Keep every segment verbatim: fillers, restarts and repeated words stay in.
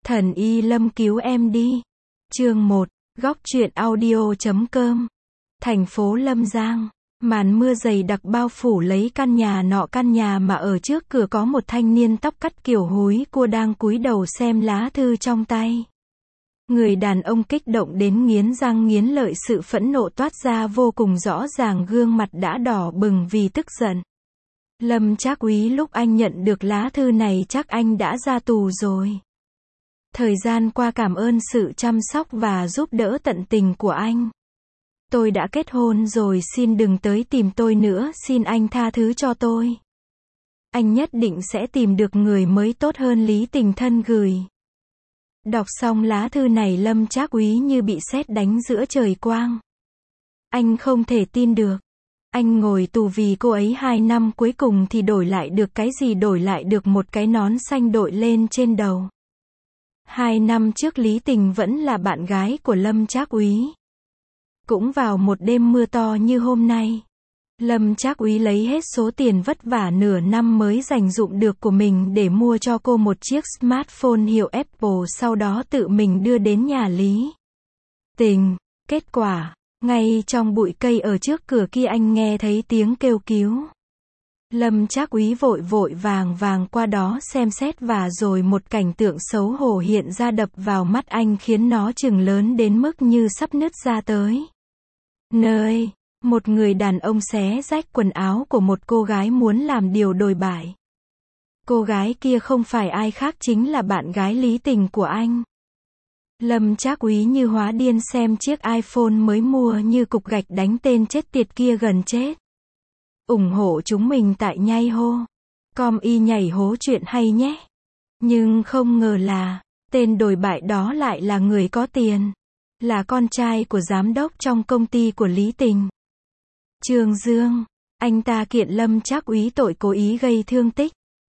Thần y Lâm cứu em đi. Chương một, góc truyện audio chấm com. Thành phố Lâm Giang. Màn mưa dày đặc bao phủ lấy căn nhà nọ, căn nhà mà ở trước cửa có một thanh niên tóc cắt kiểu húi cua đang cúi đầu xem lá thư trong tay. Người đàn ông kích động đến nghiến răng nghiến lợi, sự phẫn nộ toát ra vô cùng rõ ràng, gương mặt đã đỏ bừng vì tức giận. Lâm Trác Úy, lúc anh nhận được lá thư này chắc anh đã ra tù rồi. Thời gian qua cảm ơn sự chăm sóc và giúp đỡ tận tình của anh. Tôi đã kết hôn rồi, xin đừng tới tìm tôi nữa, xin anh tha thứ cho tôi. Anh nhất định sẽ tìm được người mới tốt hơn. Lý Tình thân gửi. Đọc xong lá thư này, Lâm Trác Úy như bị sét đánh giữa trời quang. Anh không thể tin được. Anh ngồi tù vì cô ấy hai năm, cuối cùng thì đổi lại được cái gì? Đổi lại được một cái nón xanh đội lên trên đầu. Hai năm trước Lý Tình vẫn là bạn gái của Lâm Trác Úy. Cũng vào một đêm mưa to như hôm nay, Lâm Trác Úy lấy hết số tiền vất vả nửa năm mới dành dụm được của mình để mua cho cô một chiếc smartphone hiệu Apple, sau đó tự mình đưa đến nhà Lý Tình. Kết quả, ngay trong bụi cây ở trước cửa kia anh nghe thấy tiếng kêu cứu. Lâm Trác Úy vội vội vàng vàng qua đó xem xét, và rồi một cảnh tượng xấu hổ hiện ra đập vào mắt anh, khiến nó chừng lớn đến mức như sắp nứt ra tới. Nơi, một người đàn ông xé rách quần áo của một cô gái muốn làm điều đồi bại. Cô gái kia không phải ai khác chính là bạn gái Lý Tình của anh. Lâm Trác Úy như hóa điên xem chiếc iPhone mới mua như cục gạch, đánh tên chết tiệt kia gần chết. Ủng hộ chúng mình tại nhây hô com y nhảy hố chuyện hay nhé. Nhưng không ngờ là, tên đồi bại đó lại là người có tiền. Là con trai của giám đốc trong công ty của Lý Tình, Trương Dương. Anh ta kiện Lâm Trác Úy tội cố ý gây thương tích.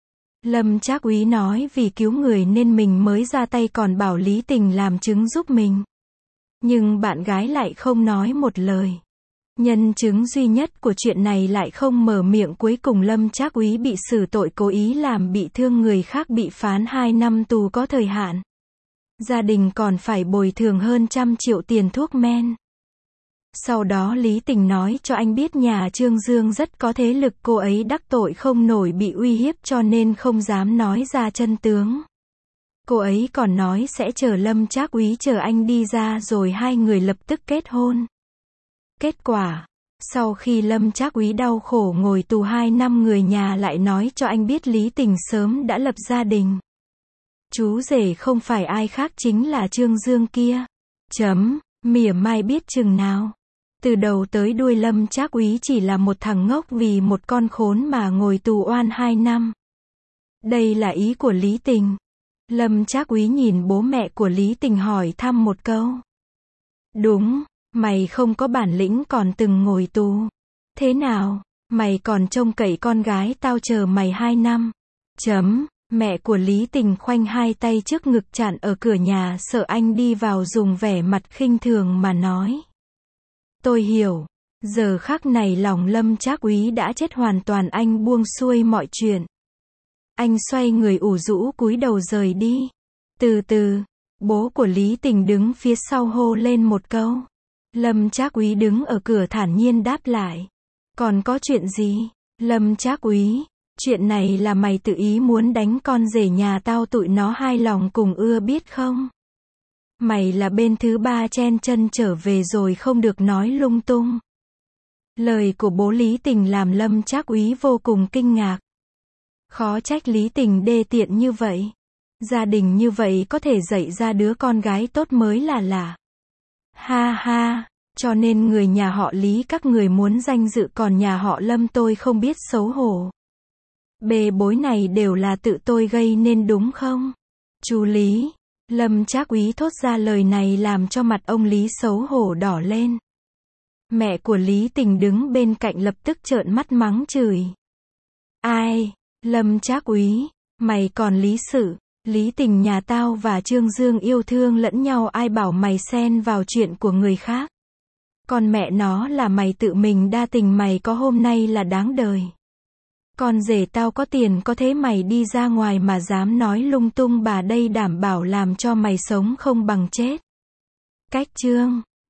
Lâm Trác Úy nói vì cứu người nên mình mới ra tay, còn bảo Lý Tình làm chứng giúp mình. Nhưng bạn gái lại không nói một lời. Nhân chứng duy nhất của chuyện này lại không mở miệng. Cuối cùng Lâm Trác Úy bị xử tội cố ý làm bị thương người khác, bị phán hai năm tù có thời hạn. Gia đình còn phải bồi thường hơn trăm triệu tiền thuốc men. Sau đó Lý Tình nói cho anh biết nhà Trương Dương rất có thế lực, cô ấy đắc tội không nổi, bị uy hiếp cho nên không dám nói ra chân tướng. Cô ấy còn nói sẽ chờ Lâm Trác Úy chờ anh đi ra rồi hai người lập tức kết hôn. Kết quả, sau khi Lâm Trác Úy đau khổ ngồi tù hai năm, người nhà lại nói cho anh biết Lý Tình sớm đã lập gia đình. Chú rể không phải ai khác chính là Trương Dương kia. Chấm, mỉa mai biết chừng nào. Từ đầu tới đuôi Lâm Trác Úy chỉ là một thằng ngốc vì một con khốn mà ngồi tù oan hai năm. Đây là ý của Lý Tình. Lâm Trác Úy nhìn bố mẹ của Lý Tình hỏi thăm một câu. Đúng, mày không có bản lĩnh còn từng ngồi tù. Thế nào, mày còn trông cậy con gái tao chờ mày hai năm. Chấm. Mẹ của Lý Tình khoanh hai tay trước ngực chặn ở cửa nhà, sợ anh đi vào, dùng vẻ mặt khinh thường mà nói. Tôi hiểu. Giờ khắc này lòng Lâm Trác Úy đã chết hoàn toàn, anh buông xuôi mọi chuyện. Anh xoay người ủ rũ cúi đầu rời đi. Từ từ, bố của Lý Tình đứng phía sau hô lên một câu. Lâm Trác Úy đứng ở cửa thản nhiên đáp lại. Còn có chuyện gì? Lâm Trác Úy, chuyện này là mày tự ý muốn đánh con rể nhà tao, tụi nó hai lòng cùng ưa biết không? Mày là bên thứ ba chen chân trở về rồi, không được nói lung tung. Lời của bố Lý Tình làm Lâm Trác Úy vô cùng kinh ngạc. Khó trách Lý Tình đê tiện như vậy. Gia đình như vậy có thể dạy ra đứa con gái tốt mới là lạ. Ha ha, cho nên người nhà họ Lý các người muốn danh dự, còn nhà họ Lâm tôi không biết xấu hổ. Bê bối này đều là tự tôi gây nên đúng không? Chú Lý. Lâm Trác Úy thốt ra lời này làm cho mặt ông Lý xấu hổ đỏ lên. Mẹ của Lý Tình đứng bên cạnh lập tức trợn mắt mắng chửi. Ai? Lâm Trác Úy, mày còn lý sự? Lý Tình nhà tao và Trương Dương yêu thương lẫn nhau, ai bảo mày xen vào chuyện của người khác? Còn mẹ nó là mày tự mình đa tình, mày có hôm nay là đáng đời. Con rể tao có tiền có thế mày đi ra ngoài mà dám nói lung tung, bà đây đảm bảo làm cho mày sống không bằng chết. Cách chương